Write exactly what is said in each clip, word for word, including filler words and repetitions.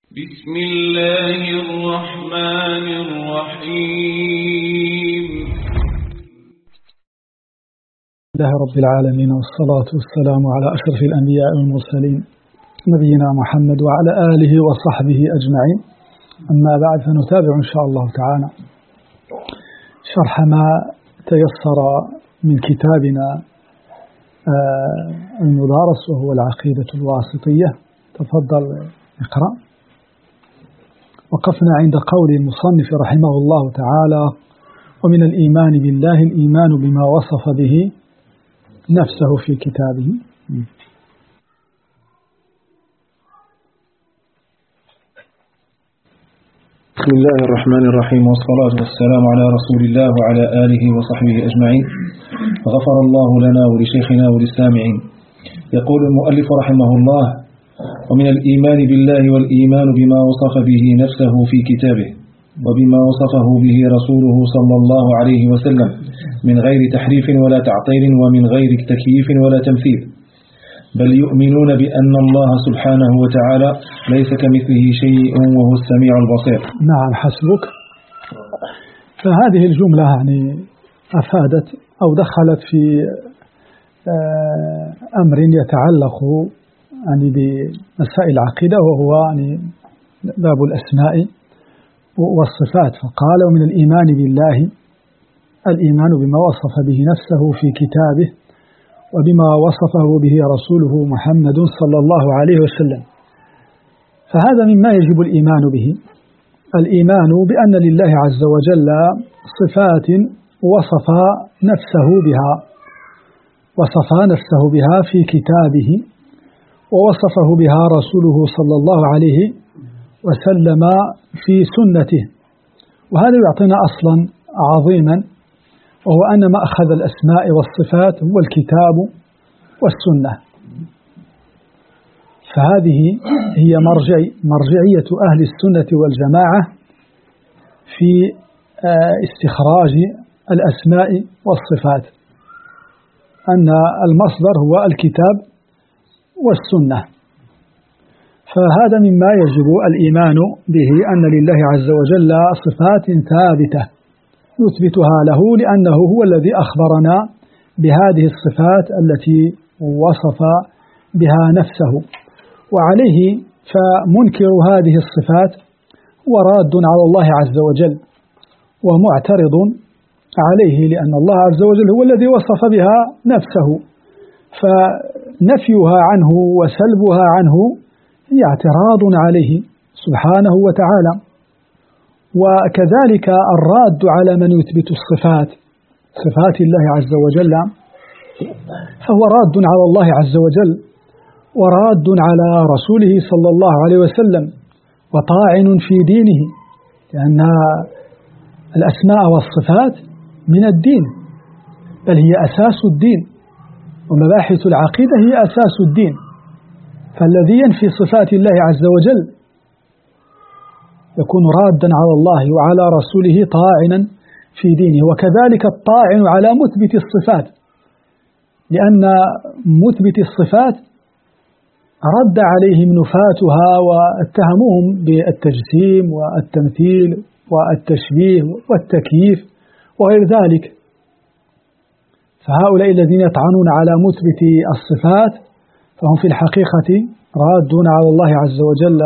بسم الله الرحمن الرحيم. الله رب العالمين، والصلاة والسلام على أشرف الأنبياء والمرسلين نبينا محمد وعلى آله وصحبه أجمعين. أما بعد، فنتابع إن شاء الله تعالى شرح ما تيسر من كتابنا المدارس وهو العقيدة الواسطية. تفضل اقرأ. وقفنا عند قول المصنف رحمه الله تعالى: ومن الإيمان بالله الإيمان بما وصف به نفسه في كتابه. بسم الله الرحمن الرحيم، والصلاة والسلام على رسول الله وعلى آله وصحبه أجمعين. غفر الله لنا ولشيخنا وللسامعين. يقول المؤلف رحمه الله: ومن الإيمان بالله والإيمان بما وصف به نفسه في كتابه وبما وصفه به رسوله صلى الله عليه وسلم من غير تحريف ولا تعطيل ومن غير تكييف ولا تمثيل، بل يؤمنون بأن الله سبحانه وتعالى ليس كمثله شيء وهو السميع البصير. نعم، حسبك. فهذه الجملة يعني أفادت أو دخلت في أمر يتعلق يعني بمسائل العقيدة، وهو يعني باب الأسماء والصفات. فقال: ومن الإيمان بالله الإيمان بما وصف به نفسه في كتابه وبما وصفه به رسوله محمد صلى الله عليه وسلم. فهذا مما يجب الإيمان به، الإيمان بأن لله عز وجل صفات وصف نفسه بها وصف نفسه بها في كتابه ووصفه بها رسوله صلى الله عليه وسلم في سنته. وهذا يعطينا أصلا عظيما، وهو أن مأخذ الأسماء والصفات هو الكتاب والسنة. فهذه هي مرجعي مرجعية أهل السنة والجماعة في استخراج الأسماء والصفات، أن المصدر هو الكتاب والسنة. فهذا مما يجب الإيمان به، أن لله عز وجل صفات ثابتة يثبتها له، لأنه هو الذي أخبرنا بهذه الصفات التي وصف بها نفسه. وعليه فمنكر هذه الصفات هو راد على الله عز وجل ومعترض عليه، لأن الله عز وجل هو الذي وصف بها نفسه، فنفيها عنه وسلبها عنه هي اعتراض عليه سبحانه وتعالى. وكذلك الراد على من يثبت الصفات صفات الله عز وجل فهو راد على الله عز وجل وراد على رسوله صلى الله عليه وسلم وطاعن في دينه، لأن الأسماء والصفات من الدين، بل هي أساس الدين، ومباحث العقيدة هي أساس الدين. فالذي ينفي صفات الله عز وجل يكون رادا على الله وعلى رسوله طاعنا في دينه. وكذلك الطاعن على مثبت الصفات، لأن مثبت الصفات رد عليهم نفاتها واتهموهم بالتجسيم والتمثيل والتشبيه والتكييف وغير ذلك. فهؤلاء الذين يطعنون على مثبت الصفات فهم في الحقيقة رادون على الله عز وجل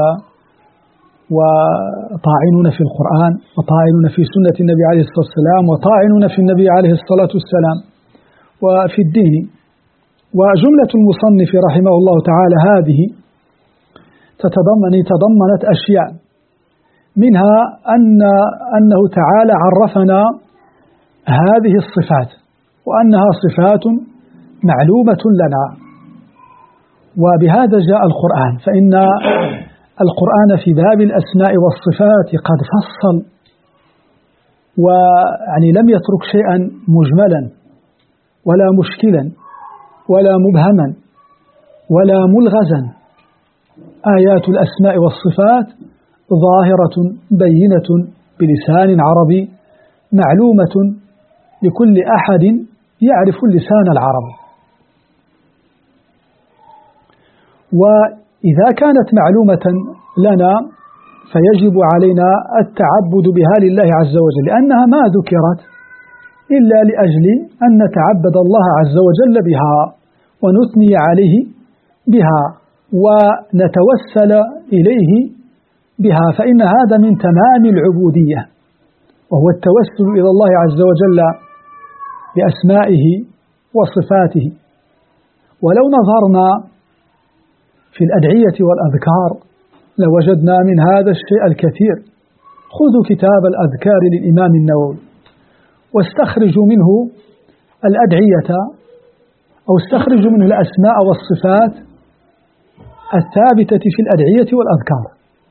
وطاعنون في القرآن وطاعنون في سنة النبي عليه الصلاة والسلام وطاعنون في النبي عليه الصلاة والسلام وفي الدين. وجملة المصنف رحمه الله تعالى هذه تتضمن تضمنت أشياء، منها أن أنه تعالى عرفنا هذه الصفات وأنها صفات معلومة لنا، وبهذا جاء القرآن. فإن القرآن في باب الأسماء والصفات قد فصل، ويعني لم يترك شيئا مجملا ولا مشكلا ولا مبهما ولا ملغزا. آيات الأسماء والصفات ظاهرة بينة بلسان عربي معلومة لكل أحد يعرف اللسان العربي. وإذا كانت معلومة لنا فيجب علينا التعبد بها لله عز وجل، لأنها ما ذكرت إلا لأجل أن نتعبد الله عز وجل بها ونثني عليه بها ونتوسل إليه بها، فإن هذا من تمام العبودية، وهو التوسل إلى الله عز وجل بأسمائه وصفاته. ولو نظرنا في الأدعية والأذكار لوجدنا من هذا الشيء الكثير. خذوا كتاب الأذكار للإمام النووي واستخرجوا منه الأدعية أو استخرجوا منه الأسماء والصفات الثابتة في الأدعية والأذكار.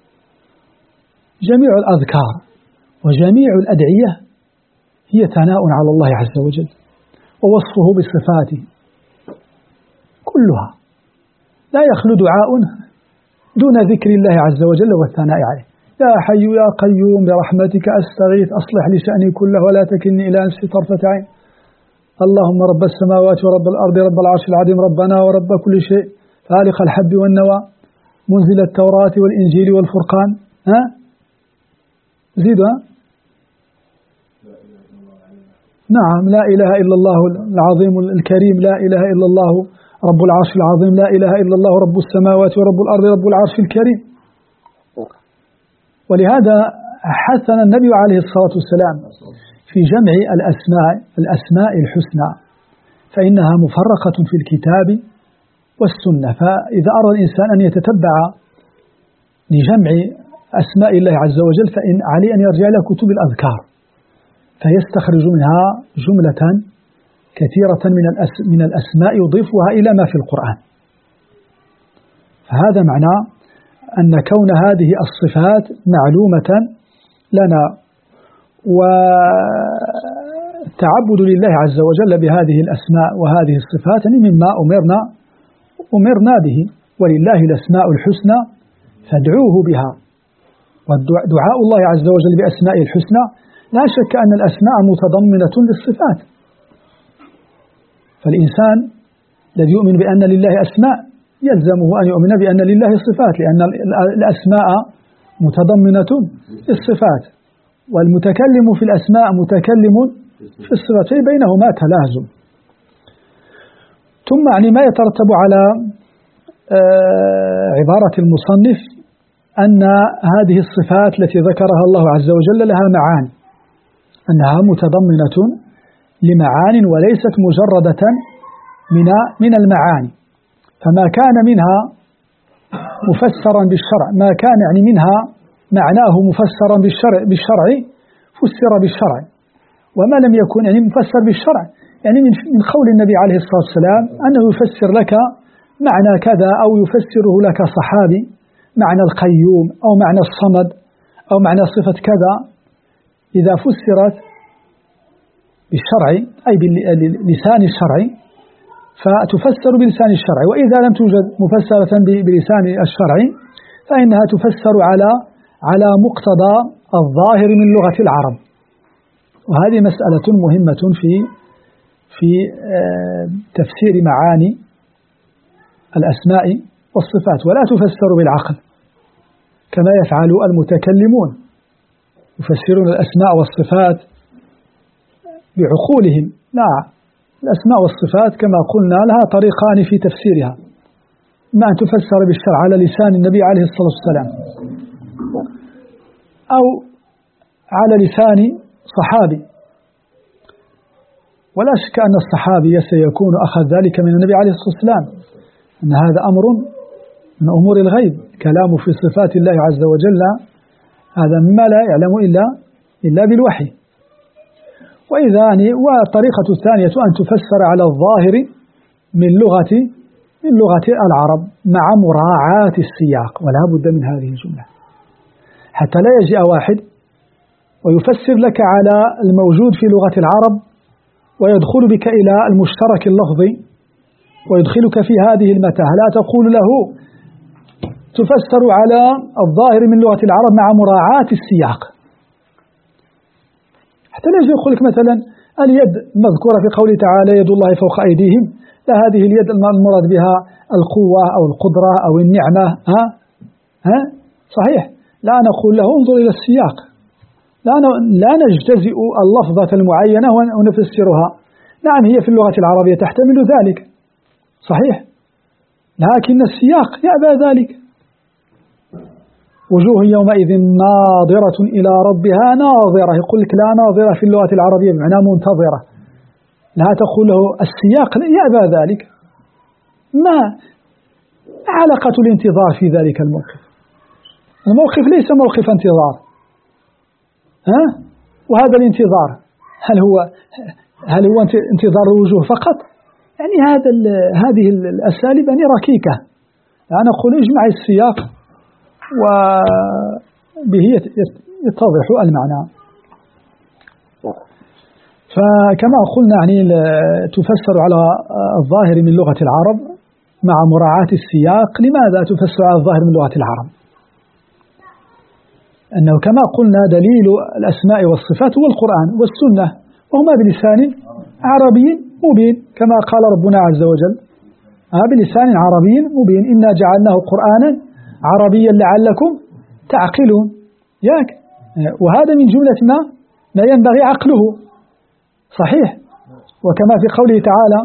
جميع الأذكار وجميع الأدعية هي ثناء على الله عز وجل ووصفه بصفاته كلها، لا يخلو دعاء دون ذكر الله عز وجل والثناء عليه. يا حي يا قيوم برحمتك أستغيث أصلح لي شأني كله ولا تكلني إلى نفسي طرفة عين. اللهم رب السماوات ورب الأرض رب العرش العظيم ربنا ورب كل شيء فالق الحب والنوى منزل التوراة والإنجيل والفرقان. ها زيدها. نعم، لا إله إلا الله العظيم الكريم، لا إله إلا الله رب العرش العظيم، لا إله إلا الله رب السماوات ورب الأرض رب العرش الكريم. ولهذا حثنا النبي عليه الصلاة والسلام في جمع الأسماء الأسماء الحسنى، فإنها مفرقة في الكتاب والسنة. فإذا أراد الإنسان أن يتتبع لجمع أسماء الله عز وجل فإن عليه أن يرجع إلى كتب الأذكار فيستخرج منها جملة كثيرة من من الأسماء يضيفها إلى ما في القرآن. فهذا معنى أن كون هذه الصفات معلومة لنا والتعبد لله عز وجل بهذه الأسماء وهذه الصفات مما أمرنا أمرنا به. ولله الأسماء الحسنى فادعوه بها. ودعاء الله عز وجل بأسمائه الحسنى لا شك أن الأسماء متضمنة للصفات. فالإنسان الذي يؤمن بأن لله أسماء يلزمه أن يؤمن بأن لله صفات، لأن الأسماء متضمنة للصفات، والمتكلم في الأسماء متكلم في الصفات، بينهما تلازم. ثم يعني ما يترتب على عبارة المصنف أن هذه الصفات التي ذكرها الله عز وجل لها معان، أنها متضمنة لمعان وليست مجردة من من المعاني. فما كان منها مفسرا بالشرع، ما كان يعني منها معناه مفسرا بالشرع بالشرع فسر بالشرع، وما لم يكن يعني مفسر بالشرع يعني من من قول النبي عليه الصلاة والسلام أنه يفسر لك معنى كذا أو يفسره لك صحابي، معنى القيوم أو معنى الصمد أو معنى صفة كذا، إذا فسرت بالشرع أي بلسان الشرع فتفسر بلسان الشرع، وإذا لم توجد مفسرة بلسان الشرع فإنها تفسر على على مقتضى الظاهر من لغة العرب. وهذه مسألة مهمة في في تفسير معاني الأسماء والصفات، ولا تفسر بالعقل كما يفعل المتكلمون، يفسرون الأسماء والصفات بعقولهم. لا، الأسماء والصفات كما قلنا لها طريقان في تفسيرها، ما أن تفسر بالشرع على لسان النبي عليه الصلاة والسلام أو على لسان صحابي، ولا شك أن الصحابي سيكون أخذ ذلك من النبي عليه الصلاة والسلام، أن هذا أمر من أمور الغيب، كلام في صفات الله عز وجل هذا مما لا يعلم إلا إلا بالوحي. وإذا يعني والطريقة الثانية أن تفسر على الظاهر من لغة من لغة العرب مع مراعاة السياق، ولا بد من هذه الجملة حتى لا يجيء واحد ويفسر لك على الموجود في لغة العرب ويدخل بك إلى المشترك اللفظي ويدخلك في هذه المتاهة. لا تقول له تفسر على الظاهر من لغة العرب مع مراعاة السياق، حتى لا يجي يقول لك مثلا اليد المذكورة في قوله تعالى يد الله فوق أيديهم، لا، هذه اليد المراد بها القوة أو القدرة أو النعمة. ها ها صحيح، لا نقول له انظر إلى السياق، لا لا نجتزئ اللفظة المعينة ونفسرها. نعم هي في اللغة العربية تحتمل ذلك صحيح، لكن السياق يأبى ذلك. وجوه يومئذ ناظرة إلى ربها ناظرة، يقول لك لا ناظرة في اللغة العربية بمعنى منتظرة، لا تقول له السياق يأبى ذلك. ما علاقة الانتظار في ذلك الموقف؟ الموقف ليس موقف انتظار، ها؟ وهذا الانتظار هل هو هل هو انتظار الوجوه فقط؟ يعني هذا هذه الأساليب يعني ركيكة. أنا أقول اجمع السياق وبه يتضح المعنى. فكما قلنا يعني تفسر على الظاهر من لغة العرب مع مراعاة السياق. لماذا تفسر على الظاهر من لغة العرب؟ أنه كما قلنا دليل الأسماء والصفات هو القرآن والسنة، وهما بلسان عربي مبين كما قال ربنا عز وجل بلسان عربي مبين إنا جعلناه قرآنا عربيا لعلكم تعقلون. ياك وهذا من جملة ما ما ينبغي عقله صحيح. وكما في قوله تعالى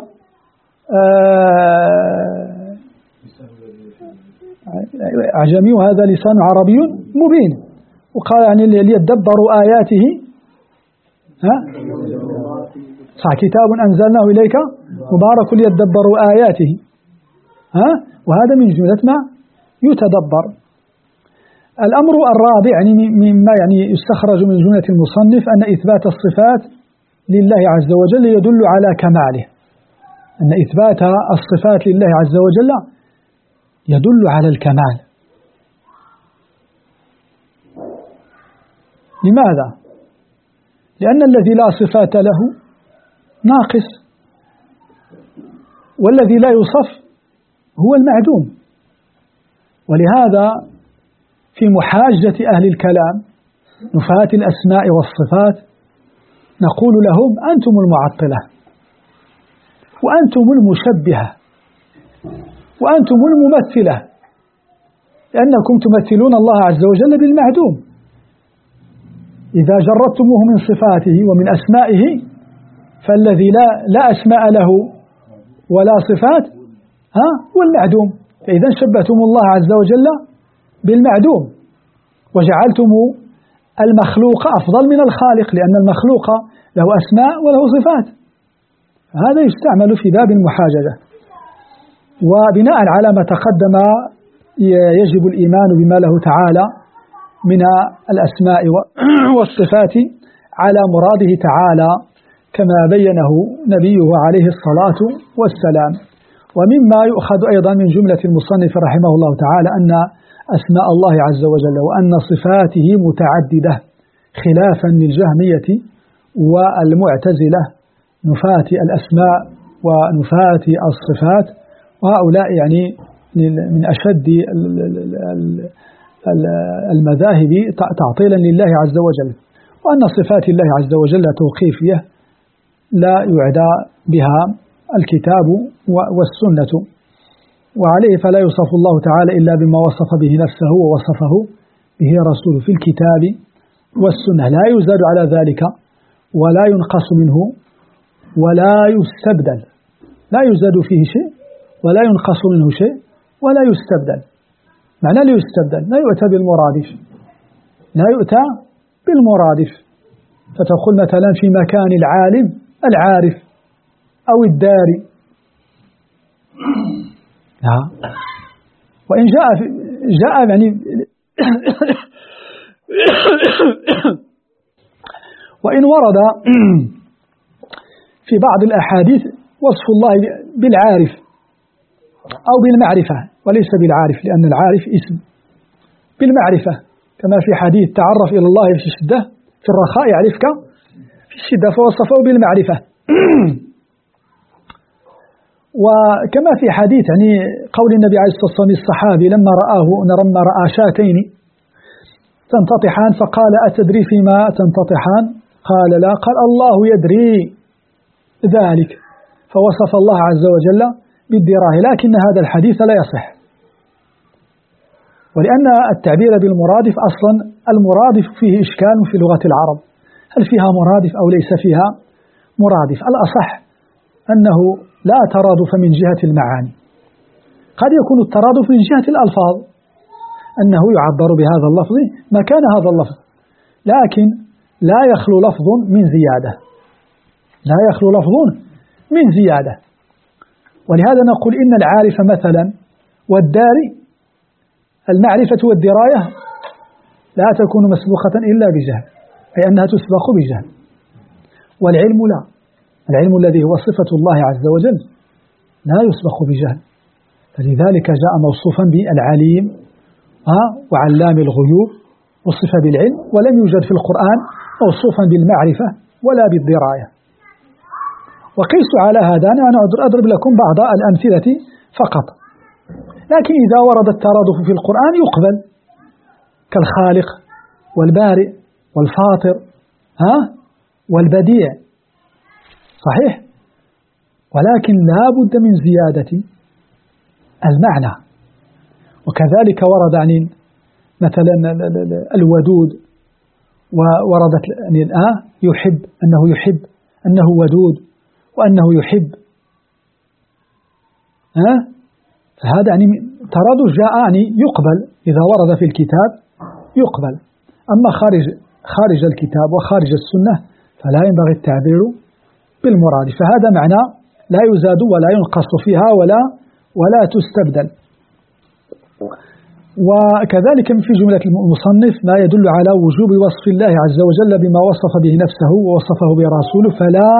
أعجمي وهذا لسان عربي مبين، وقال يعني ليدبروا آياته ها صح كتاب أنزلناه إليك مبارك ليدبروا آياته ها، وهذا من جملة ما يتدبر. الأمر الرابع يعني مما يعني يستخرج من جملة المصنف أن إثبات الصفات لله عز وجل يدل على كماله، أن إثبات الصفات لله عز وجل يدل على الكمال. لماذا؟ لأن الذي لا صفات له ناقص، والذي لا يوصف هو المعدوم. ولهذا في محاجة أهل الكلام نفاة الأسماء والصفات نقول لهم أنتم المعطلة وأنتم المشبهة وأنتم الممثلة، لأنكم تمثلون الله عز وجل بالمعدوم. إذا جردتموه من صفاته ومن أسمائه فالذي لا, لا أسماء له ولا صفات ها هو المعدوم. فإذا شبهتم الله عز وجل بالمعدوم وجعلتم المخلوق أفضل من الخالق، لأن المخلوق له أسماء وله صفات. هذا يستعمل في باب المحاججة. وبناء على ما تقدم يجب الإيمان بما له تعالى من الأسماء والصفات على مراده تعالى كما بينه نبيه عليه الصلاة والسلام. ومما يؤخذ أيضا من جملة المصنف رحمه الله تعالى أن أسماء الله عز وجل وأن صفاته متعددة، خلافا للجهمية والمعتزلة نفاة الأسماء ونفاة الصفات، وهؤلاء يعني من أشد المذاهب تعطيلا لله عز وجل. وأن صفات الله عز وجل توقيفية لا يعدى بها الكتاب والسنة، وعليه فلا يوصف الله تعالى إلا بما وصف به نفسه ووصفه به رسوله في الكتاب والسنة، لا يزاد على ذلك ولا ينقص منه ولا يستبدل، لا يزاد فيه شيء ولا ينقص منه شيء ولا يستبدل. معنى لا يستبدل لا يؤتى بالمرادف، لا يؤتى بالمرادف. فتقول مثلا في مكان العالم العارف أو الداري، لا. وإن جاء جاء يعني وإن ورد في بعض الأحاديث وصف الله بالعارف أو بالمعرفة وليس بالعارف، لأن العارف اسم، بالمعرفة كما في حديث تعرف إلى الله في الشدة في الرخاء يعرفك في الشدة، فوصفه بالمعرفة. وكما في حديث يعني قول النبي عليه الصلاة والسلام الصحابي لما رآه لما رأى شاتين تنتطحان فقال أتدري فيما تنتطحان؟ قال لا. قال الله يدري ذلك، فوصف الله عز وجل بالدراية، لكن هذا الحديث لا يصح. ولأن التعبير بالمرادف أصلا المرادف فيه إشكال في لغة العرب، هل فيها مرادف أو ليس فيها مرادف؟ الأصح أنه لا ترادف من جهة المعاني، قد يكون الترادف من جهة الألفاظ، أنه يعبر بهذا اللفظ مكان هذا اللفظ، لكن لا يخلو لفظ من زيادة، لا يخلو لفظ من زيادة. ولهذا نقول إن العارف مثلا والداري، المعرفة والدراية لا تكون مسبوقة إلا بجهل، أي أنها تسبق بجهل، والعلم لا، العلم الذي هو صفة الله عز وجل لا يسبق بجهل، فلذلك جاء موصوفا بالعليم وعلام الغيوب، وصف بالعلم، ولم يوجد في القرآن موصوفا بالمعرفة ولا بالدراية. وقيس على هذا، أنا أضرب لكم بعض الأمثلة فقط، لكن إذا ورد الترادف في القرآن يقبل، كالخالق والبارئ والفاطر ها والبديع، صحيح، ولكن لا بد من زيادة المعنى. وكذلك ورد عن مثلا الودود، ووردت يعني الآن يحب، أنه يحب، أنه ودود، وأنه يحب، ها فهذا يعني ترادف جاء يعني يقبل، إذا ورد في الكتاب يقبل، أما خارج خارج الكتاب وخارج السنة فلا ينبغي التعبير بالمراد، فهذا معنى لا يزاد ولا ينقص فيها ولا ولا تستبدل. وكذلك في جملة المصنف ما يدل على وجوب وصف الله عز وجل بما وصف به نفسه ووصفه برسوله، فلا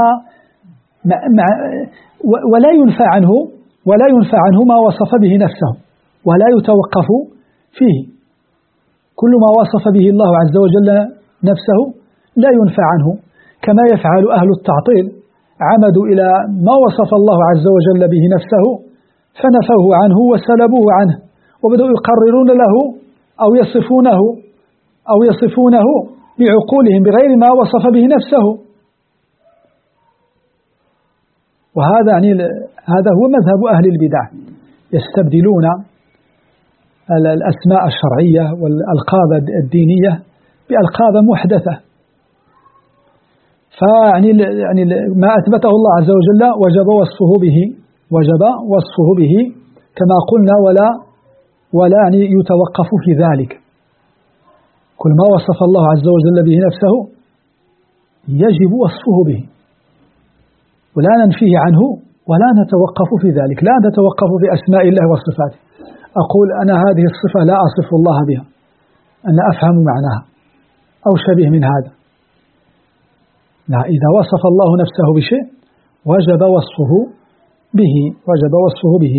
ولا ينفى عنه ولا ينفى عنه ما وصف به نفسه، ولا يتوقف فيه، كل ما وصف به الله عز وجل نفسه لا ينفى عنه، كما يفعل أهل التعطيل، عمدوا إلى ما وصف الله عز وجل به نفسه فنفوه عنه وسلبوه عنه، وبدأوا يقررون له أو يصفونه أو يصفونه بعقولهم بغير ما وصف به نفسه. وهذا يعني هذا هو مذهب أهل البدع، يستبدلون الأسماء الشرعية والألقاب الدينية بألقاب محدثة. فيعني يعني ما أثبته الله عز وجل وجب وصفه به، وجب وصفه به كما قلنا، ولا ولا يعني يتوقف في ذلك، كل ما وصف الله عز وجل به نفسه يجب وصفه به، ولا ننفيه عنه ولا نتوقف في ذلك، لا نتوقف بأسماء الله وصفاته، أقول أنا هذه الصفة لا أصف الله بها، أنا أفهم معناها أو شبيه من هذا، لا، إذا وصف الله نفسه بشيء وجب وصفه به، وجب وصفه به.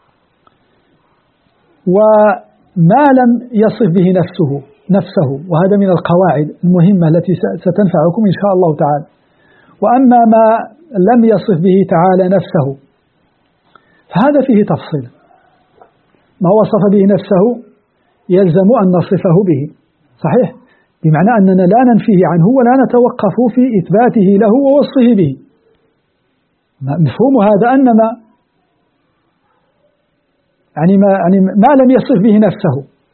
وما لم يصف به نفسه نفسه وهذا من القواعد المهمة التي ستنفعكم إن شاء الله تعالى. وأما ما لم يصف به تعالى نفسه فهذا فيه تفصيل، ما وصف به نفسه يلزم أن نصفه به، صحيح، بمعنى أننا لا ننفيه عنه ولا نتوقف في إثباته له ووصفه به. مفهوم هذا أن ما يعني ما يعني ما لم يصف به نفسه،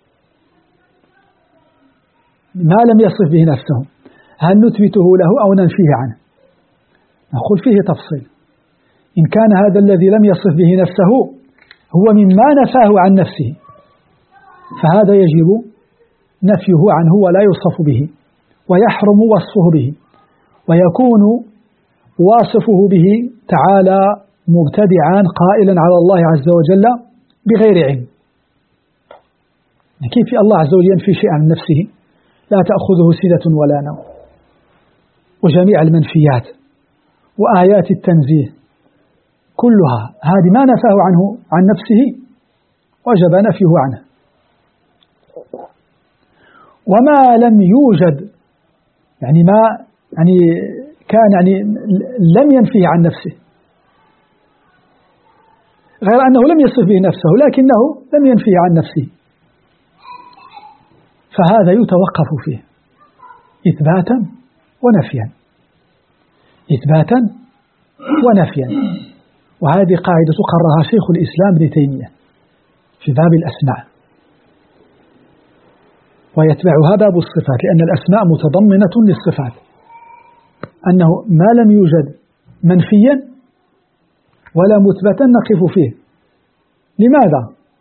ما لم يصف به نفسه هل نثبته له أو ننفيه عنه؟ نقول فيه تفصيل. إن كان هذا الذي لم يصف به نفسه هو مما نفاه عن نفسه فهذا يجب نفيه عنه ولا يوصف به، ويحرم وصفه به، ويكون واصفه به تعالى مبتدعا قائلا على الله عز وجل بغير علم. كيف الله عز وجل ينفي شيئا عن نفسه؟ لا تأخذه سنة ولا نوم، وجميع المنفيات وآيات التنزيه كلها هذه ما نفاه عنه عن نفسه وجب نفيه عنه. وما لم يوجد يعني ما يعني كان يعني لم ينفيه عن نفسه، غير أنه لم يصف به نفسه لكنه لم ينفيه عن نفسه، فهذا يتوقف فيه إثباتا ونفيا، إثباتا ونفيا. وهذه قاعدة قررها شيخ الإسلام ابن تيمية في باب الأسماء، ويتبعها باب الصفات، لأن الأسماء متضمنة للصفات، أنه ما لم يوجد منفيا ولا مثبتا نقف فيه. لماذا؟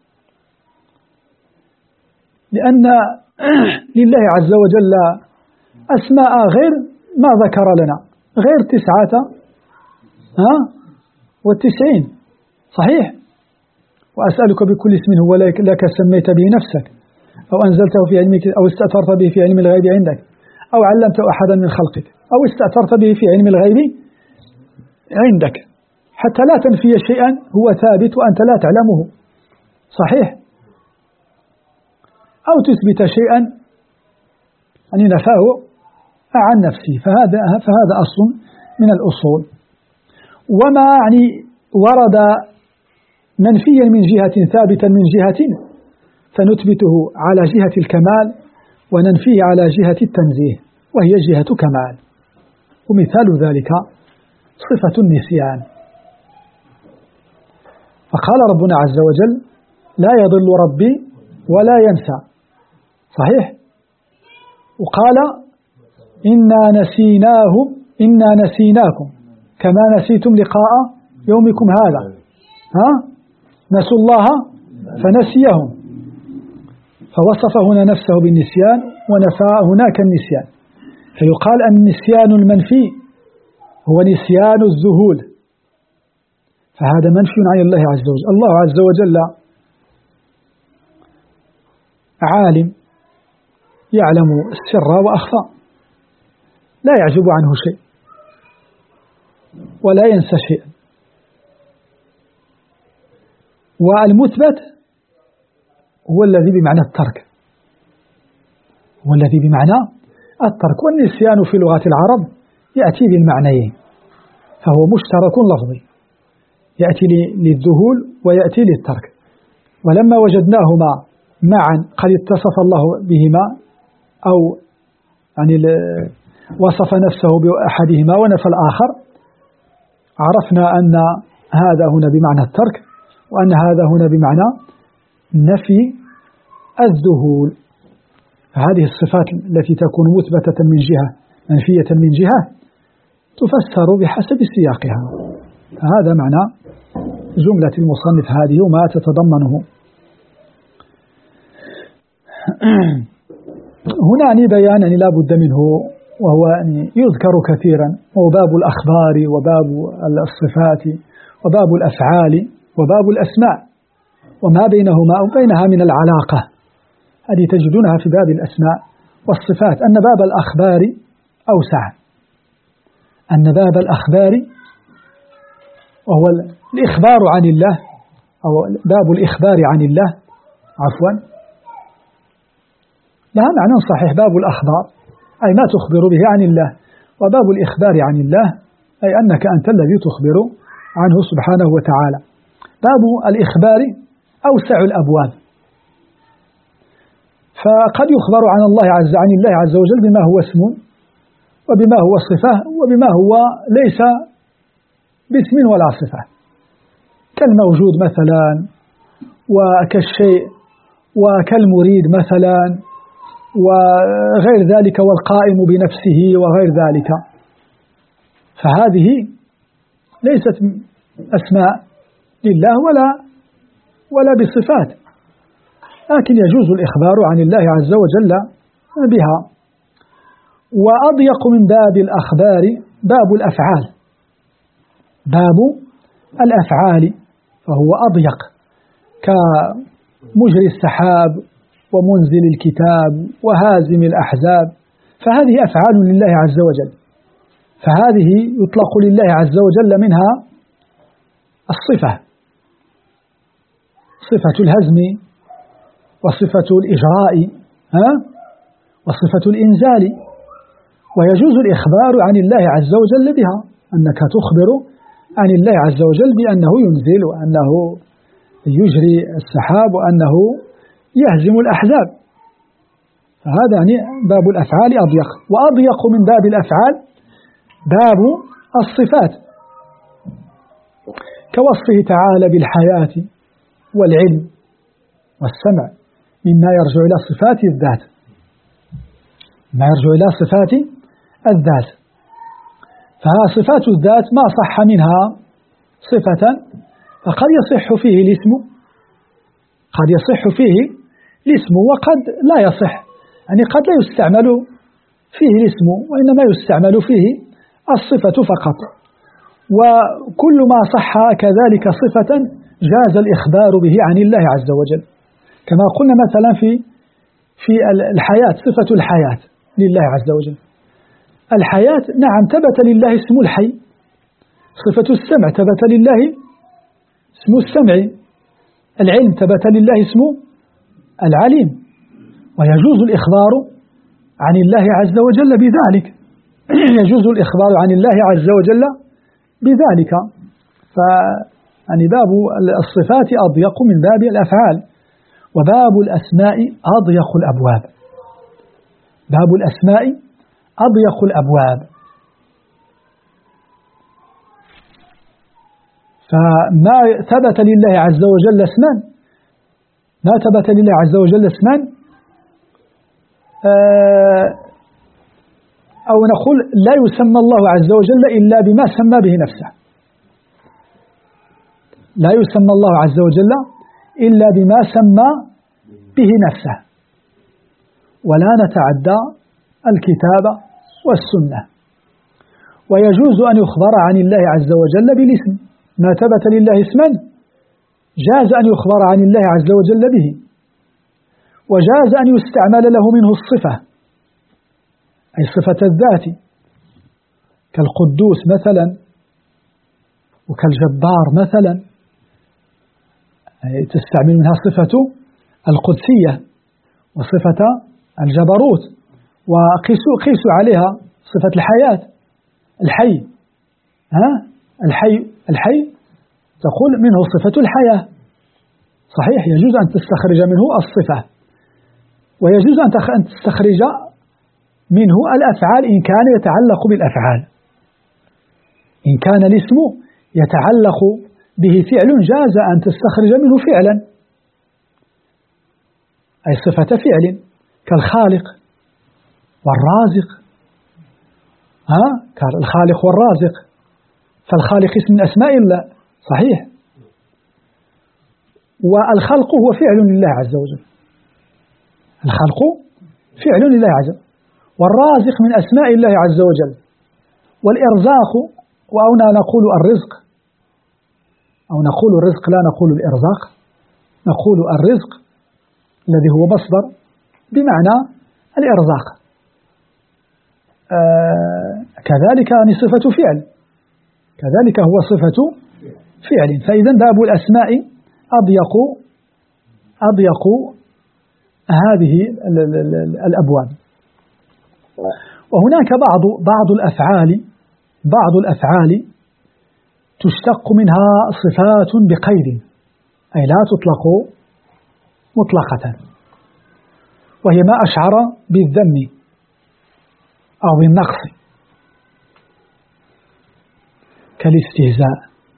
لأن لله عز وجل أسماء غير ما ذكر لنا، غير تسعة ها والتسعين، صحيح؟ وأسألك بكل اسم هو لك سميت به نفسك أو أنزلته في علمك أو استأثرت به في علم الغيب عندك أو علمته أحدا من خلقك أو استأثرت به في علم الغيب عندك، حتى لا تنفي شيئا هو ثابت وأنت لا تعلمه، صحيح؟ أو تثبت شيئا يعني نفاه عن نفسه، فهذا فهذا أصل من الأصول. وما يعني ورد منفيا من جهة ثابتا من جهة فنثبته على جهة الكمال وننفيه على جهة التنزيه وهي جهة كمال. ومثال ذلك صفة النسيان، فقال ربنا عز وجل لا يضل ربي ولا ينسى، صحيح؟ وقال إنا نسيناه إنا نسيناكم كما نسيتم لقاء يومكم هذا، ها؟ نسوا الله فنسيهم، فوصف هنا نفسه بالنسيان ونفى هناك النسيان، فيقال أن النسيان المنفي هو نسيان الذهول، فهذا منفي عن الله عز وجل. الله عز وجل عالم يعلم السر وأخفى، لا يعجب عنه شيء ولا ينسى شيئا. والمثبت هو الذي بمعنى الترك، هو الذي بمعنى الترك. والنسيان في لغة العرب يأتي بالمعنيين، فهو مشترك لفظي، يأتي للذهول ويأتي للترك. ولما وجدناهما معا قد اتصف الله بهما أو يعني وصف نفسه بأحدهما ونفى الآخر، عرفنا أن هذا هنا بمعنى الترك وأن هذا هنا بمعنى نفي الذهول. هذه الصفات التي تكون مثبتة من جهة منفية من جهة تفسر بحسب سياقها. هذا معنى جملة المصنف هذه وما تتضمنه. هنا يعني بيان يعني لا بد منه، وهو يعني يذكر كثيرا، وهو باب الأخبار وباب الصفات وباب الأفعال وباب الأسماء وما بينهما وبينها من العلاقة، هذه تجدونها في باب الأسماء والصفات. أن باب الأخبار أوسع، أن باب الأخبار وهو الإخبار عن الله أو باب الإخبار عن الله عفوا لها معنى صحيح، باب الأخبار أي ما تخبر به عن الله، وباب الإخبار عن الله أي أنك أنت الذي تخبر عنه سبحانه وتعالى. باب الإخبار أوسع الأبواب، فقد يخبر عن الله عز عن الله عز وجل بما هو اسم وبما هو صفة وبما هو ليس باسم ولا صفة، كالموجود مثلا وكالشيء وكالمريد مثلا وغير ذلك والقائم بنفسه وغير ذلك، فهذه ليست أسماء لله ولا ولا بصفات، لكن يجوز الإخبار عن الله عز وجل بها. وأضيق من باب الأخبار باب الأفعال، باب الأفعال فهو أضيق، كمجري السحاب ومنزل الكتاب وهازم الأحزاب، فهذه أفعال لله عز وجل، فهذه يطلق لله عز وجل منها الصفة، صفة الهزم وصفة الإجراء ها وصفة الإنزال، ويجوز الإخبار عن الله عز وجل بها، أنك تخبر عن الله عز وجل بأنه ينزل وأنه يجري السحاب وأنه يهزم الأحزاب، فهذا يعني باب الأفعال أضيق. وأضيق من باب الأفعال باب الصفات، كوصفه تعالى بالحياة والعلم والسمع مما يرجع إلى صفات الذات، ما يرجع إلى صفات الذات. فصفات الذات ما صح منها صفة فقد يصح فيه الاسم، قد يصح فيه الاسم وقد لا يصح، يعني قد لا يستعمل فيه الاسم وإنما يستعمل فيه الصفة فقط. وكل ما صح كذلك صفة جاز الإخبار به عن الله عز وجل، كما قلنا مثلا في في الحياة، صفة الحياة لله عز وجل. الحياة نعم ثبت لله اسم الحي. صفة السمع ثبت لله اسم السمع. العلم ثبت لله اسم العليم، ويجوز الإخبار عن الله عز وجل بذلك يجوز الإخبار عن الله عز وجل بذلك. فيعني باب الصفات أضيق من باب الأفعال، وباب الأسماء أضيق الأبواب. باب الأسماء أضيق الأبواب. فما ثبت لله عز وجل اسمان ما ثبت لله عز وجل اسمان أو نقول لا يسمى الله عز وجل إلا بما سمى به نفسه. لا يسمى الله عز وجل إلا بما سمى به نفسه، ولا نتعدى الكتاب والسنة. ويجوز أن يخبر عن الله عز وجل بالاسم، ما ثبت لله اسما جاز أن يخبر عن الله عز وجل به، وجاز أن يستعمل له منه الصفة، أي صفة الذات، كالقدوس مثلا وكالجبار مثلا، تستعمل منها صفة القدسية وصفة الجبروت. وقيسوا قيسوا عليها صفة الحياة، الحي ها الحي الحي تقول منه صفة الحياة، صحيح، يجوز أن تستخرج منه الصفة، ويجوز أن تستخرج منه الأفعال إن كان يتعلق بالأفعال. إن كان الاسم يتعلق به فعل جاز أن تستخرج منه فعلا، أي صفة فعل، كالخالق والرازق. ها كالخالق والرازق، فالخالق اسم من أسماء الله، صحيح، والخلق هو فعل لله عز وجل. الخلق فعل لله عز وجل، والرازق من أسماء الله عز وجل. والإرزاق، أو نقول الرزق، أو نقول الرزق لا نقول الإرزاق، نقول الرزق الذي هو مصدر بمعنى الإرزاق. آه كذلك يعني صفة فعل، كذلك هو صفة فعل. فإذا باب الأسماء أضيق أضيق هذه الأبواب. وهناك بعض بعض الأفعال بعض الأفعال تشتق منها صفات بقيد، أي لا تطلق مطلقة، وهي ما أشعر بالذم أو بالنقص، كالاستهزاء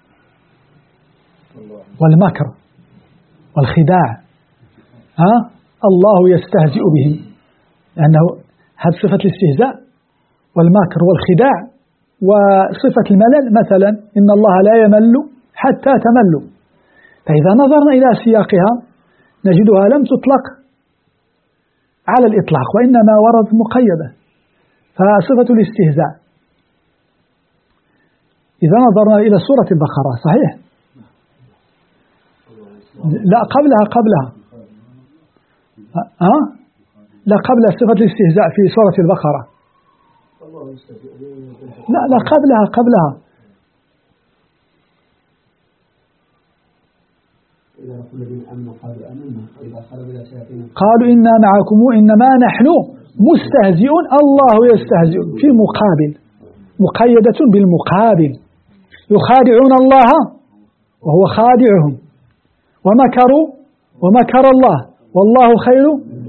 والمكر والخداع. ها الله يستهزئ به، لأنه هذه صفة الاستهزاء والمكر والخداع. وصفة الملل مثلا، إن الله لا يمل حتى تملوا. فإذا نظرنا إلى سياقها نجدها لم تطلق على الإطلاق، وإنما ورد مقيدة. فصفة الاستهزاء إذا نظرنا إلى سورة البقرة، صحيح؟ لا قبلها قبلها ها؟ لا قبل صفة الاستهزاء في سورة البقرة، لا لا قبلها قبلها قالوا إنا معكم إنما نحن مستهزئون الله يستهزئ، في مقابل، مقيدة بالمقابل. يخادعون الله وهو خادعهم، ومكروا ومكر الله والله خير،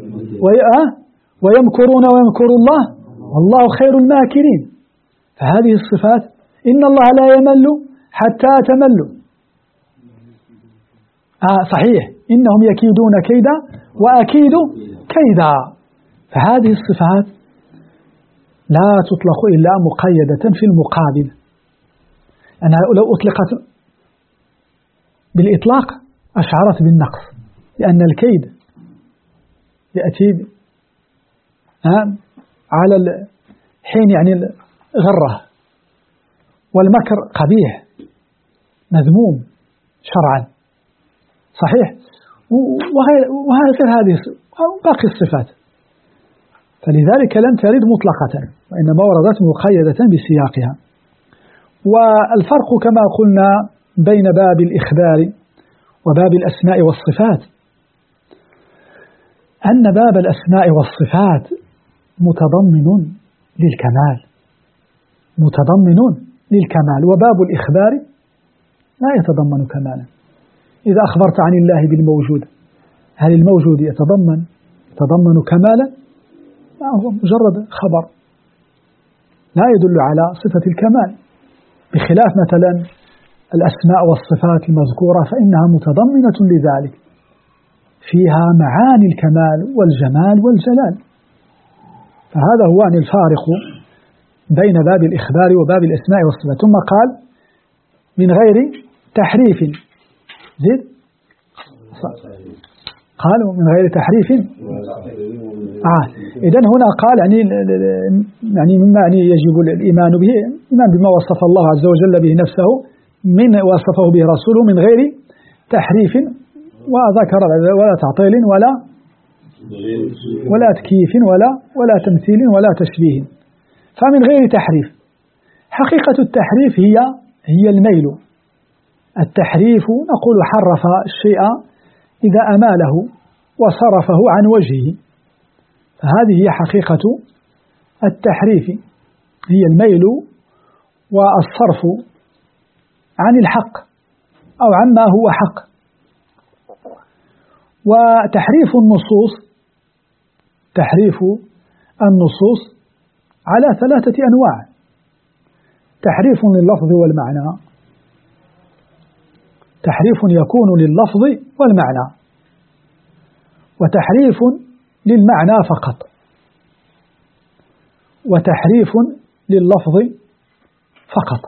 ويمكرون ويمكر الله والله خير الماكرين. فهذه الصفات، إن الله لا يمل حتى تملوا. آه صحيح، إنهم يكيدون كيدا وأكيد كيدا. فهذه الصفات لا تطلق إلا مقيدة في المقابل، أنها لو أطلقت بالإطلاق أشعرت بالنقص، لأن الكيد يأتي على الحين يعني غرة، والمكر قبيح مذموم شرعا، صحيح، وهذا هذه باقي الصفات، فلذلك لم ترد مطلقة وإنما وردت مقيدة بسياقها. والفرق كما قلنا بين باب الإخبار وباب الأسماء والصفات أن باب الأسماء والصفات متضمن للكمال، متضمن للكمال، وباب الإخبار لا يتضمن كمالا. إذا أخبرت عن الله بالموجود، هل الموجود يتضمن يتضمن كمالا؟ ما هو مجرد خبر لا يدل على صفة الكمال، بخلاف مثلا الأسماء والصفات المذكورة فإنها متضمنة لذلك، فيها معاني الكمال والجمال والجلال. فهذا هو عن الفارق بين باب الإخبار وباب الأسماء والصفات. ثم قال من غير تحريف، زيد قالوا من غير تحريف. آه إذن هنا قال يعني يعني مما يعني يجب الإيمان به إيمان بما وصف الله عز وجل به نفسه من وصفه به رسوله من غير تحريف، وذكر ولا تعطيل ولا ولا تكييف ولا ولا تمثيل ولا تشبيه. فمن غير تحريف، حقيقة التحريف هي هي الميل. التحريف نقول حرف الشيء إذا أماله وصرفه عن وجهه، فهذه هي حقيقة التحريف، هي الميل والصرف عن الحق أو عما هو حق. وتحريف النصوص تحريف النصوص على ثلاثة أنواع: تحريف لللفظ والمعنى، تحريف يكون لللفظ والمعنى، وتحريف للمعنى فقط، وتحريف لللفظ فقط.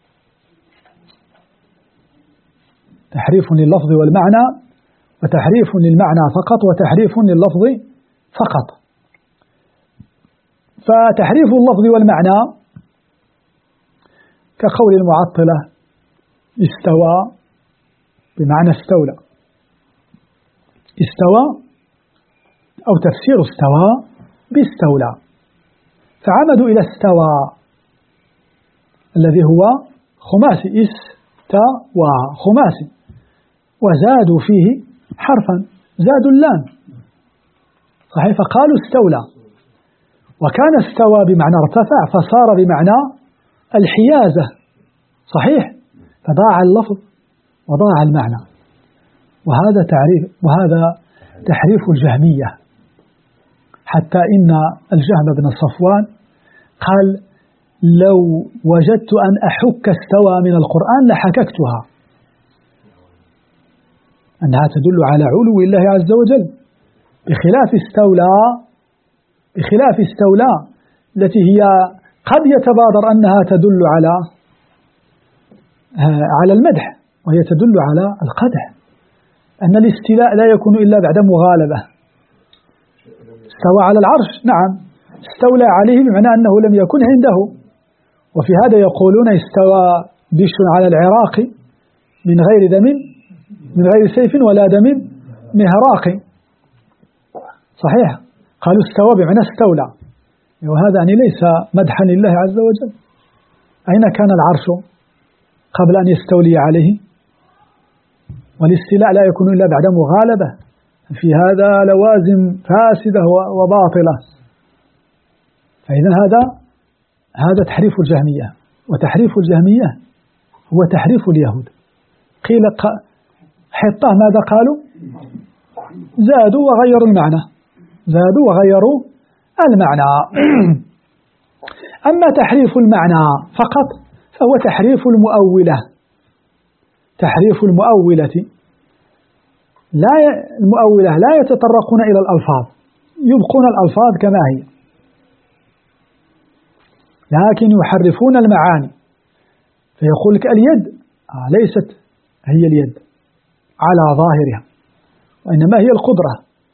تحريف لللفظ والمعنى، وتحريف للمعنى فقط، وتحريف لللفظ فقط. فتحريف اللفظ والمعنى كقول المعطلة استوى بمعنى استولى، استوى أو تفسير استوى باستولى، فعمدوا إلى استوى الذي هو خماسي، استوى خماسي، وزادوا فيه حرفا، زادوا اللام، صحيح، فقالوا استولى، وكان استوى بمعنى ارتفع فصار بمعنى الحيازة، صحيح، فضاع اللفظ وضاع المعنى. وهذا تعريف وهذا تحريف الجهمية، حتى إن الجهم بن صفوان قال لو وجدت أن أحك استوى من القرآن لحككتها، أنها تدل على علو الله عز وجل، بخلاف استولى بخلاف استولى التي هي قد يتبادر أنها تدل على على المدح، وهي تدل على القدح، أن الاستيلاء لا يكون إلا بعد مغالبة. استوى على العرش، نعم، استولى عليه بمعنى أنه لم يكن عنده. وفي هذا يقولون استوى بشر على العراق من غير دم من غير سيف ولا دم مهراق، صحيح، قالوا استوى بمعنى استولى، وهذا يعني ليس مدحا لله عز وجل. أين كان العرش قبل أن يستولي عليه؟ والاستيلاء لا يكون إلا بعد مغالبة، في هذا لوازم فاسدة وباطلة. فإذا هذا هذا تحريف الجهمية، وتحريف الجهمية هو تحريف اليهود. قيل حطة ماذا قالوا؟ زادوا وغيروا المعنى، زادوا وغيروا المعنى. أما تحريف المعنى فقط فهو تحريف المؤولة. تحريف المؤولة لا ي... المؤولة لا يتطرقون إلى الألفاظ، يبقون الألفاظ كما هي، لكن يحرفون المعاني، فيقول لك اليد آه ليست هي اليد على ظاهرها، وإنما هي القدرة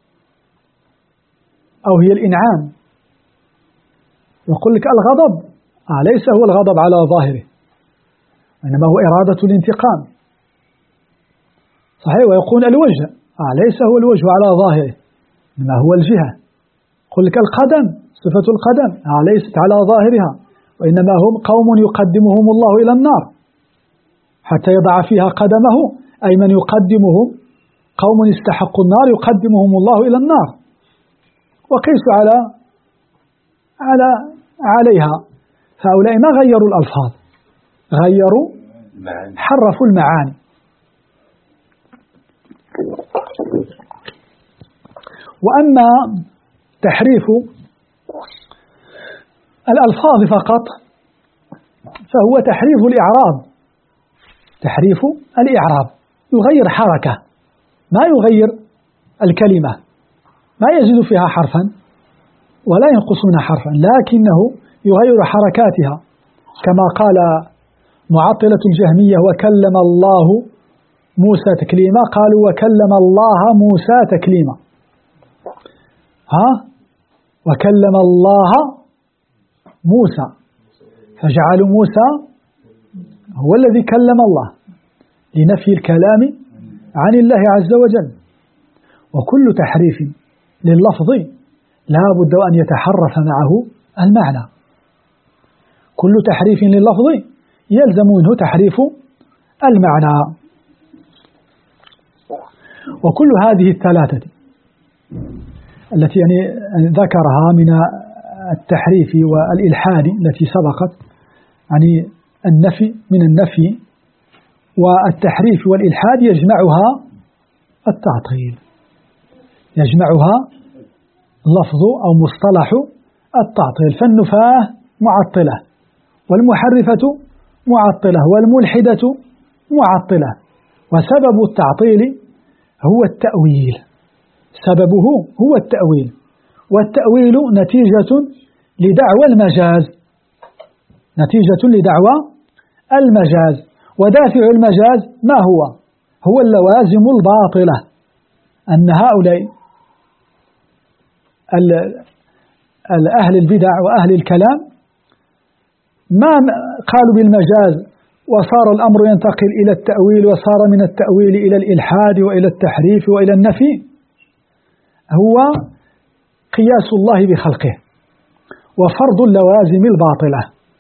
أو هي الإنعام. يقول لك الغضب آه ليس هو الغضب على ظاهره، وإنما هو إرادة الانتقام. صحيح. ويقول الوجه آه ليس هو الوجه على ظاهره، إنما هو الجهة. يقول لك القدم، صفة القدم آه ليست على ظاهرها، وإنما هم قوم يقدمهم الله إلى النار حتى يضع فيها قدمه، أي من يقدمهم قوم استحقوا النار يقدمهم الله إلى النار. وقيسوا على على عليها. فهؤلاء ما غيروا الألفاظ، غيروا حرفوا المعاني. وأما تحريف الألفاظ فقط فهو تحريف الإعراب، تحريف الإعراب يغير حركة، ما يغير الكلمة، ما يزيد فيها حرفا ولا ينقص منها حرفا، لكنه يغير حركاتها، كما قال معطلة الجهمية وكلم الله موسى تكليما، قالوا وكلم الله موسى تكليما. ها وكلم الله موسى، فجعلوا موسى هو الذي كلم الله لنفي الكلام عن الله عز وجل. وكل تحريف لللفظ لا بد أن يتحرف معه المعنى، كل تحريف لللفظ يلزم منه تحريف المعنى. وكل هذه الثلاثة التي يعني ذكرها من التحريف والإلحاد التي سبقت، يعني النفي من النفي والتحريف والإلحاد يجمعها التعطيل، يجمعها لفظ أو مصطلح التعطيل. فالنفاة معطلة، والمحرفة معطلة، والملحدة معطلة. وسبب التعطيل هو التأويل، سببه هو التأويل، والتأويل نتيجة لدعوى المجاز، نتيجة لدعوى المجاز. ودافع المجاز ما هو؟ هو اللوازم الباطلة، أن هؤلاء أهل البدع وأهل الكلام ما قالوا بالمجاز وصار الأمر ينتقل إلى التأويل، وصار من التأويل إلى الإلحاد وإلى التحريف وإلى النفي، هو قياس الله بخلقه وفرض اللوازم الباطلة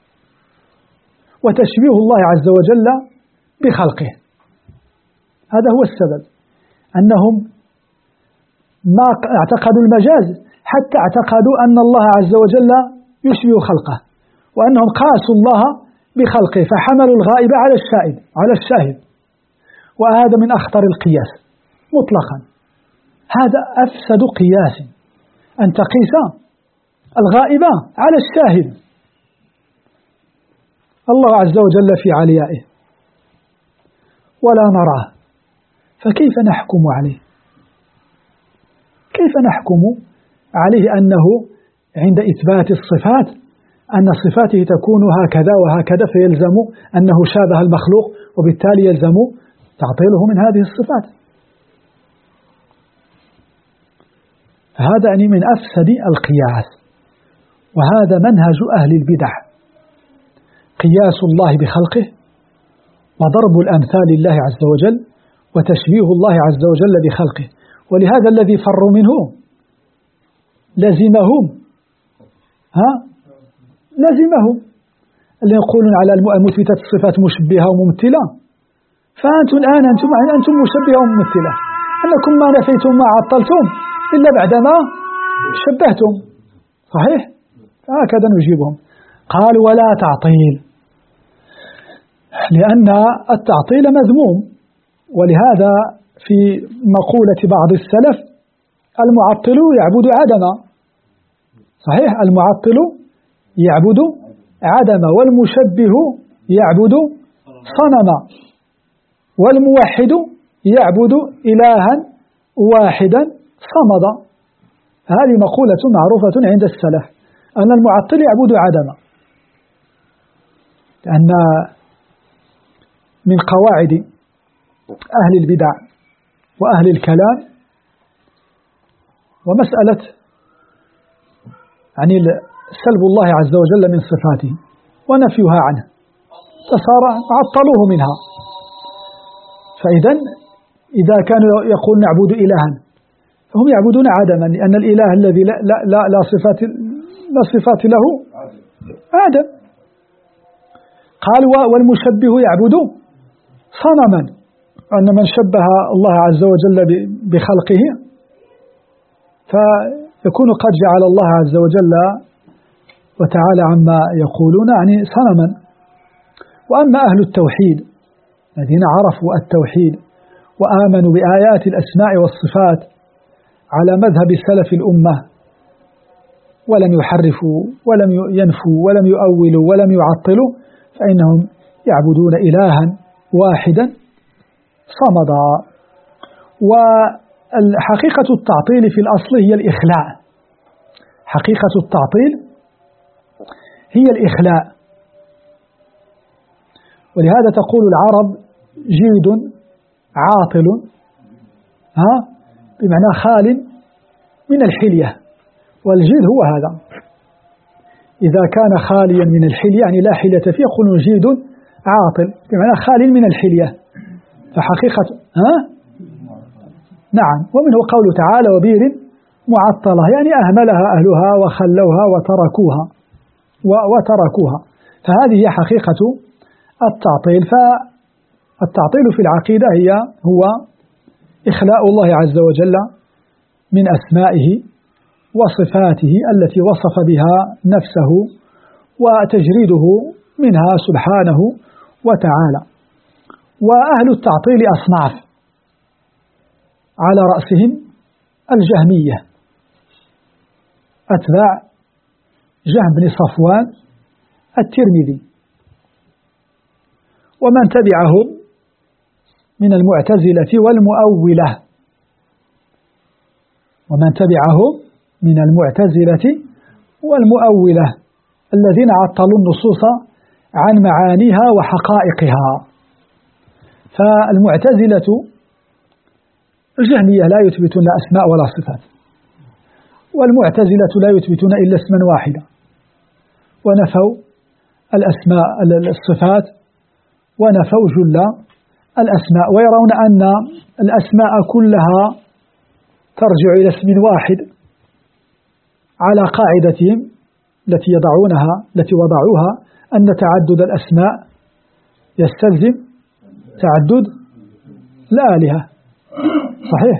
وتشبيه الله عز وجل بخلقه. هذا هو السبب، أنهم ما اعتقدوا المجاز حتى اعتقدوا أن الله عز وجل يشبه خلقه، وأنهم قاسوا الله بخلقه فحملوا الغائب على الشاهد على الشاهد وهذا من أخطر القياس مطلقا. هذا أفسد قياس، أن تقيس الغائب على الشاهد. الله عز وجل في عليائه ولا نراه، فكيف نحكم عليه؟ كيف نحكم عليه أنه عند إثبات الصفات أن صفاته تكون هكذا وهكذا، فيلزم أنه شابه المخلوق، وبالتالي يلزم تعطيله من هذه الصفات؟ هذا يعني من أفسد القياس، وهذا منهج أهل البدع، قياس الله بخلقه وضرب الأمثال لله عز وجل وتشبيه الله عز وجل بخلقه. ولهذا الذي فروا منه لزمهم ها لزمهم اللي يقولون على المثبتات الصفات مشبهة وممثلة، فأنتم الآن أنتم أنتم مشبهة وممثلة، أنكم ما نفيتم ما عطلتم إلا بعدما شبهتم. صحيح؟ هكذا نجيبهم. قال ولا تعطيل، لأن التعطيل مذموم. ولهذا في مقولة بعض السلف المعطل يعبد عدما. صحيح؟ المعطل يعبد عدما، والمشبه يعبد صنما، والموحد يعبد إلها واحدا صمدا. هذه مقولة معروفة عند السلف، أن المعطل يعبد عدما لأن من قواعد أهل البدع وأهل الكلام ومسألة يعني سلب الله عز وجل من صفاته ونفيها عنه، فصار عطلوه منها. فإذا إذا كانوا يقول نعبد إلها فهم يعبدون عدما، لأن الإله الذي لا, لا, لا, لا, صفات, لا صفات له عدم. قال والمشبه يعبد صنما، أن من شبه الله عز وجل بخلقه فيكون قد جعل الله عز وجل وتعالى عما يقولون يعني صنما. وأما أهل التوحيد الذين عرفوا التوحيد وآمنوا بآيات الأسماء والصفات على مذهب سلف الأمة ولم يحرفوا ولم ينفوا ولم يؤولوا ولم يعطلوا، فإنهم يعبدون إلها واحدا صمدا. وحقيقة التعطيل في الأصل هي الإخلاء، حقيقة التعطيل هي الإخلاء. ولهذا تقول العرب جيد عاطل، ها بمعنى خال من الحلية، والجيد هو هذا، إذا كان خاليا من الحلية يعني لا حلية فيه يقولون جيد عاطل بمعنى خال من الحلية. فحقيقة ها نعم. ومنه قوله تعالى وبير معطلة، يعني أهملها أهلها وخلوها وتركوها وتركوها. فهذه هي حقيقة التعطيل. فالتعطيل في العقيدة هي هو إخلاء الله عز وجل من أسمائه وصفاته التي وصف بها نفسه وتجريده منها سبحانه وتعالى. وأهل التعطيل أصناف، على رأسهم الجهمية أتباع جهم بن صفوان الترمذي، ومن تبعهم من المعتزلة والمؤولة، ومن تبعهم من المعتزلة والمؤولة الذين عطلوا النصوص عن معانيها وحقائقها. فالمعتزلة الجهمية لا يثبتون لا أسماء ولا صفات، والمعتزلة لا يثبتون إلا اسما واحدا، ونفوا الأسماء الصفات ونفوا جل الأسماء، ويرون أن الأسماء كلها ترجع إلى اسم واحد على قاعدتهم التي يضعونها التي وضعوها أن تعدد الأسماء يستلزم تعدد الآلهة، صحيح،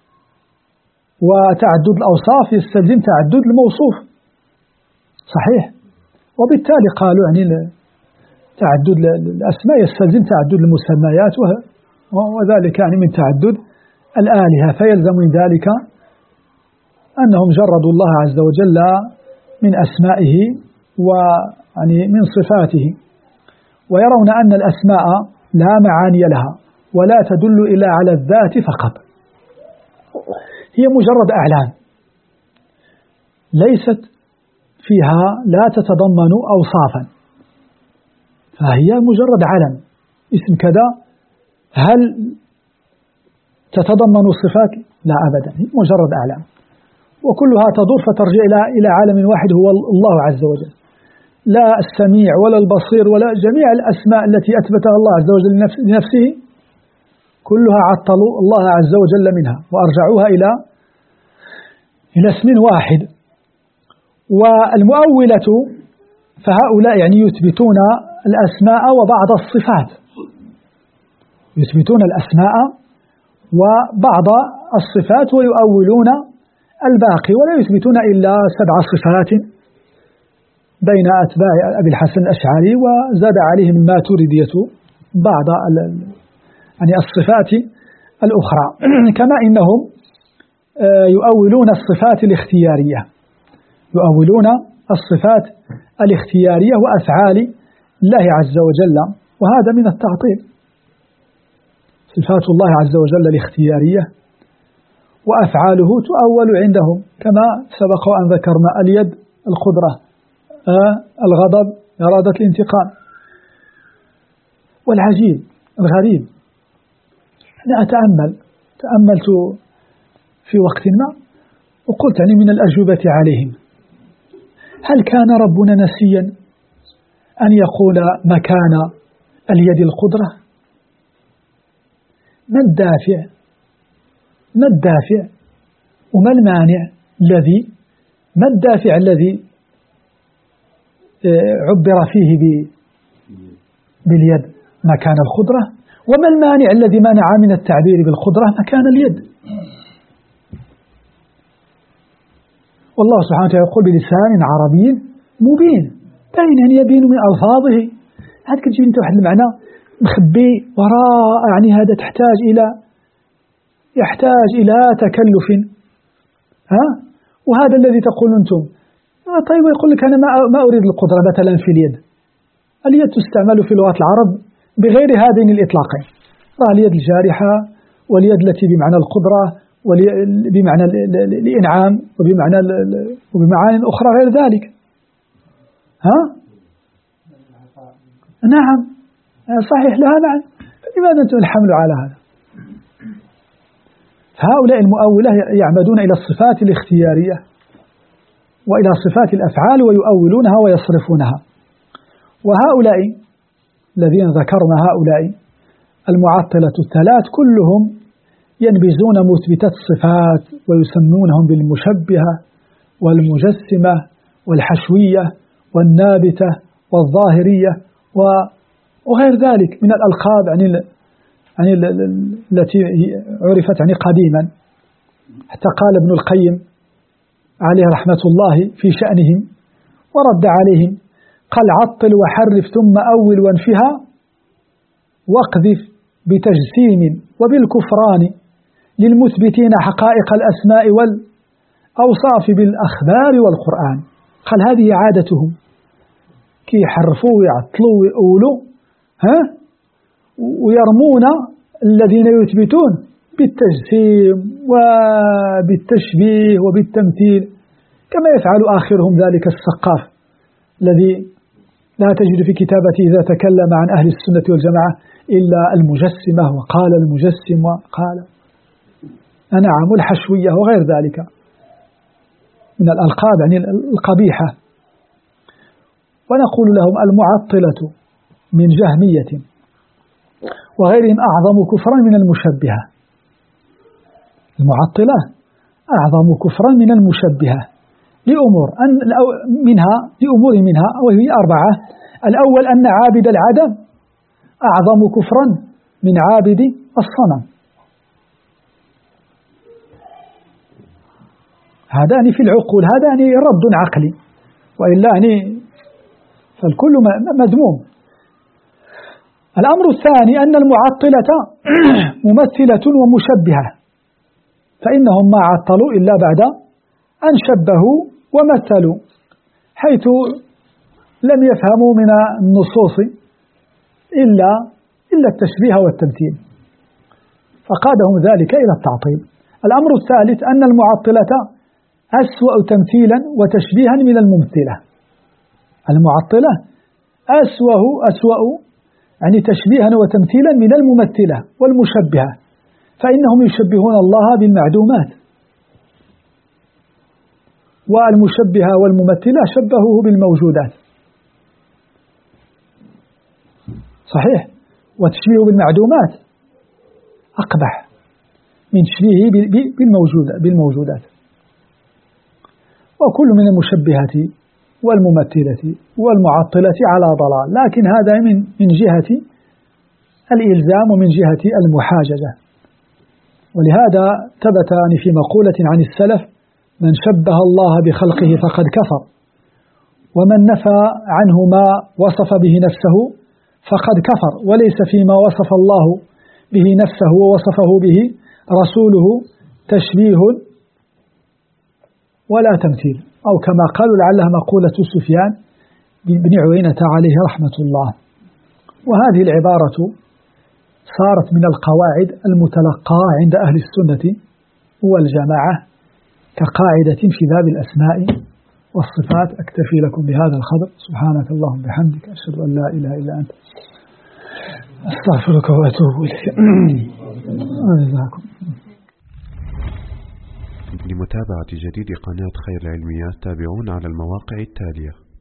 وتعدد الأوصاف يستلزم تعدد الموصوف، صحيح. وبالتالي قالوا يعني تعدد الأسماء يستلزم تعدد المسميات، وذلك يعني من تعدد الآلهة، فيلزم من ذلك أنهم جردوا الله عز وجل من أسمائه ويعني من صفاته، ويرون أن الأسماء لا معاني لها ولا تدل إلا على الذات فقط، هي مجرد أعلام ليست فيها لا تتضمن أوصافا، فهي مجرد علم اسم كذا، هل تتضمن صفات؟ لا أبدا، هي مجرد أعلام، وكلها تدور فترجع إلى إلى عالم واحد هو الله عز وجل، لا السميع ولا البصير ولا جميع الأسماء التي أثبتها الله عز وجل لنفسه كلها عطلوا الله عز وجل منها وأرجعوها إلى إلى اسم واحد. والمؤولة فهؤلاء يعني يثبتون الأسماء وبعض الصفات، يثبتون الأسماء وبعض الصفات ويؤولون الباقي، ولا يثبتون إلا سبع صفات بين أتباع أبي الحسن الأشعري، وزاد عليهم الماتريدية بعض يعني الصفات الأخرى، كما إنهم يؤولون الصفات الاختيارية، يؤولون الصفات الاختيارية وأفعال الله عز وجل، وهذا من التعطيل. صفات الله عز وجل الاختيارية وأفعاله تؤول عندهم كما سبق أن ذكرنا، اليد القدرة، آه الغضب إرادة الانتقام. والعجيب الغريب، أنا أتأمل تأملت في وقت ما وقلت يعني من الأجوبة عليهم، هل كان ربنا نسيا أن يقول مكان اليد القدرة؟ ما الدافع ما الدافع وما المانع الذي ما الدافع الذي عبر فيه باليد مكان القدرة، وما المانع الذي منع من التعبير بالقدرة مكان اليد؟ والله سبحانه وتعالى يقول بلسان عربي مبين بين يبين من ألفاظه. هذا كتجي أنت واحد المعنى مخبي وراء، يعني هذا تحتاج إلى يحتاج إلى تكلف، ها؟ وهذا الذي تقول أنتم طيب، يقول لك أنا ما أريد القدرة مثلا في اليد. اليد تستعمل في لغة العرب بغير هذين الإطلاقين، اليد الجارحة واليد التي بمعنى القدرة وبمعنى الإنعام وبمعنى وبمعاني أخرى غير ذلك. ها؟ نعم صحيح لها معنى، لماذا أنتم الحمل على هذا؟ هؤلاء المؤولة يعمدون إلى الصفات الاختيارية وإلى صفات الأفعال ويؤولونها ويصرفونها. وهؤلاء الذين ذكرنا هؤلاء المعطلة الثلاث كلهم ينبذون مثبتات الصفات ويسمونهم بالمشبهة والمجسمة والحشوية والنابتة والظاهرية وغير ذلك من الألقاب عن عن التي عرفت عن قديما. حتى قال ابن القيم عليه رحمة الله في شأنهم ورد عليهم، قال عطل وحرف ثم أول وانفها واقذف بتجسيم وبالكفران للمثبتين حقائق الأسماء والأوصاف بالأخبار والقرآن. قال هذه عادتهم، كي يحرفوا ويعطلوا ويقولوا ها ويرمون الذين يثبتون بالتجسيم وبالتشبيه وبالتمثيل، كما يفعل آخرهم ذلك السقاف الذي لا تجد في كتابته إذا تكلم عن أهل السنة والجماعة إلا المجسمة وقال المجسم وقال نعم الحشوية وغير ذلك من الألقاب يعني القبيحة. ونقول لهم المعطلة من جهمية وغيرهم أعظم كفرا من المشبهة. المعطلة أعظم كفرا من المشبهة لأمور أن منها لأمور منها وهي أربعة. الأول أن عابد العدم أعظم كفرا من عابد الصنم. هذا يعني في العقول، هذا يعني رد عقلي، وإلا يعني فالكل مذموم. الأمر الثاني أن المعطلة ممثلة ومشبهة، فإنهم ما عطلوا إلا بعد أن شبهوا ومثلوا، حيث لم يفهموا من النصوص إلا إلا التشبيه والتمثيل، فقادهم ذلك إلى التعطيل. الأمر الثالث أن المعطلة أسوأ تمثيلا وتشبيها من الممثلة. المعطلة أسوأ أسوأ يعني تشبيها وتمثيلا من الممثلة والمشبهة، فإنهم يشبهون الله بالمعدومات، والمشبهة والممثلة شبهوه بالموجودات. صحيح، وتشبيهه بالمعدومات أقبح من تشبيهه بالموجودات. وكل من المشبهة والممثلة والمعطلة على ضلال، لكن هذا من من جهة الإلزام ومن جهة المحاججة. ولهذا ثبت في مقولة عن السلف: من شبه الله بخلقه فقد كفر، ومن نفى عنه ما وصف به نفسه فقد كفر، وليس فيما وصف الله به نفسه ووصفه به رسوله تشبيه ولا تمثيل، أو كما قالوا لعلها مقولة سفيان بن عيينة عليه رحمة الله. وهذه العبارة صارت من القواعد المتلقاة عند أهل السنة والجماعة كقاعدة في باب الأسماء والصفات. أكتفي لكم بهذا الخبر. سبحانك اللهم وبحمدك، أشهد أن لا إله إلا أنت أستغفرك وأتوب إليك. لمتابعة جديد قناة خير العلميات تابعونا على المواقع التالية.